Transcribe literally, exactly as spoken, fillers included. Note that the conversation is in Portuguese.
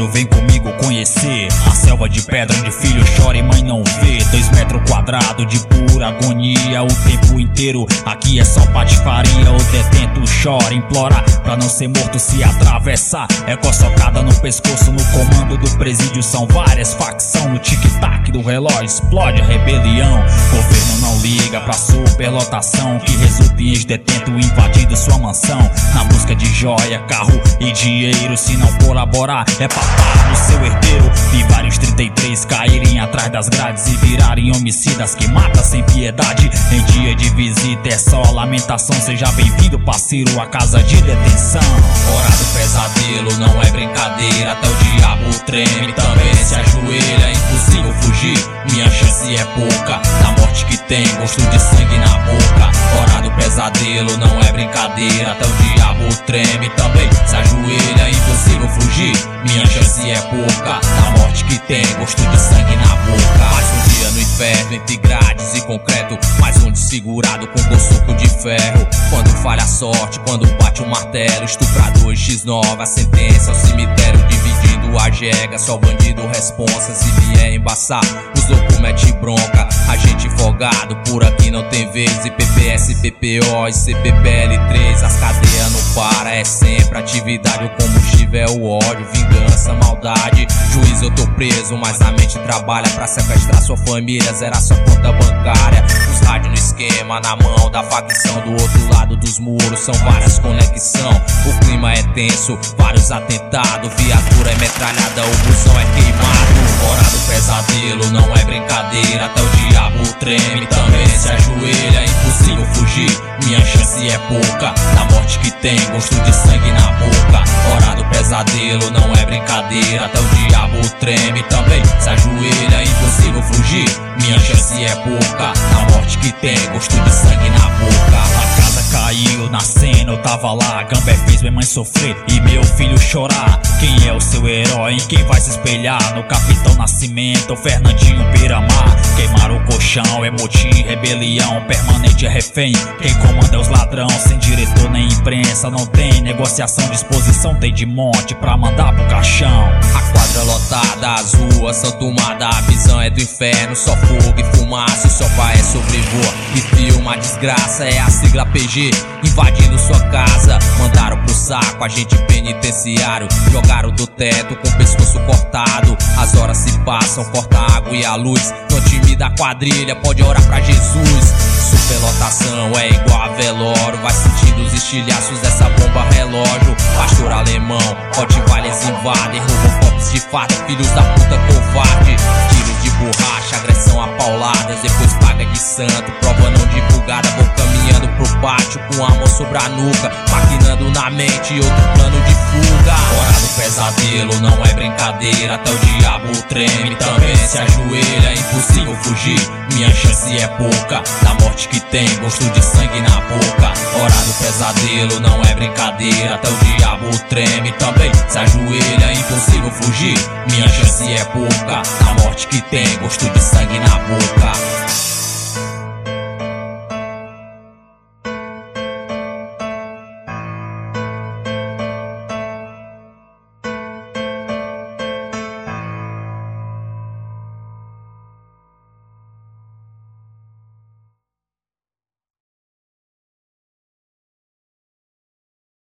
Mano, vem comigo conhecer a selva de pedra onde filho chora e mãe não vê. Dois metros quadrados de pura agonia o tempo inteiro. Aqui é só patifaria. O detento chora, implora pra não ser morto se atravessar. É coçocada no pescoço. No comando do presídio são várias facção. No tic-tac do relógio explode a rebelião. Governo não liga pra superlotação que resulta em ex-detento invadindo sua mansão. Na busca de joia, carro e dinheiro. Se não colaborar é papar no seu herdeiro. Vi vários trinta e três caírem atrás das grades e virarem homicidas que matam sem piedade. Em dia de visita é só lamentação. Seja bem-vindo, parceiro, à casa de detenção. Hora do pesadelo não é brincadeira. Até o diabo treme, também se ajoelha. É impossível fugir, minha chance é pouca. Da morte que tem gosto de sangue na boca. Hora do pesadelo não é brincadeira. Até o diabo treme, também se ajoelha. É impossível fugir, minha chance é pouca. Da morte que tem gosto de sangue na boca. Mais um dia no inferno entre grades e concreto. Mais um desfigurado com coçoco de ferro. Quando falha a sorte, quando bate o martelo. Estuprador xis nove, a sentença ao cemitério dividindo a jega. Só bandido responsa se vier embaçar. Os loucos mete bronca, a gente folgado. Por aqui não tem vez. E P P S, P P O e C P P L três. As cadeias não para, é sempre atividade. O combustível é o ódio, vingança, maldade. Juiz, eu tô preso, mas a mente trabalha pra sequestrar sua família, zerar sua conta bancária. Os rádios no esquema, na mão da facção. Do outro lado dos muros são várias conexão. O clima é tenso, vários atentados. Viatura é metralhada, o busão é queimado. Hora do pesadelo não é brincadeira. Até o diabo treme, também se ajoelha. É impossível fugir, minha chance é pouca. Da morte que tem gosto de sangue na boca. Hora do pesadelo não é brincadeira. Até o diabo treme, também se ajoelha. É impossível fugir, minha chance é pouca. Da morte que tem gosto de sangue na boca. A casa caiu na cena, eu tava lá. Gambé fez minha mãe sofrer e meu filho chorar. Quem é o seu herói? Em quem vai se espelhar? No Capitão Nascimento ou Fernandinho Beiramar? Queimaram o colchão, é motim, rebelião. Permanente é refém, quem comanda é os ladrão. Sem diretor nem imprensa, não tem negociação. Disposição tem de monte pra mandar pro caixão. A quadra lotada, as ruas são tomadas. A visão é do inferno, só fogo e fumaça. E só pai é sobrevoa e filma a desgraça. É a sigla P G invadindo sua casa. Mandaram pro saco, agente penitenciário. Jogaram do teto com o pescoço cortado. As horas se passam, corta a água e a luz. No time da quadrilha, pode orar pra Jesus. Superlotação é igual a velório. Vai sentindo os estilhaços dessa bomba relógio. Pastor alemão, Rottweilers invadem. Roubam copos de fato, filhos da puta covarde. Tiros de borracha, agressão a pauladas. Depois paga de santo, prova não divulgada. Vão caminhando pro pátio com a mão sobre a nuca. Maquinando na mente outro plano de fuga. Hora do pesadelo não é brincadeira. Até o diabo treme, também se ajoelha. É impossível fugir, minha chance é pouca. Da morte que tem gosto de sangue na boca. Hora do pesadelo não é brincadeira. Até o diabo treme, também se ajoelha. É impossível fugir, minha chance é pouca. Da morte que tem gosto de sangue na boca.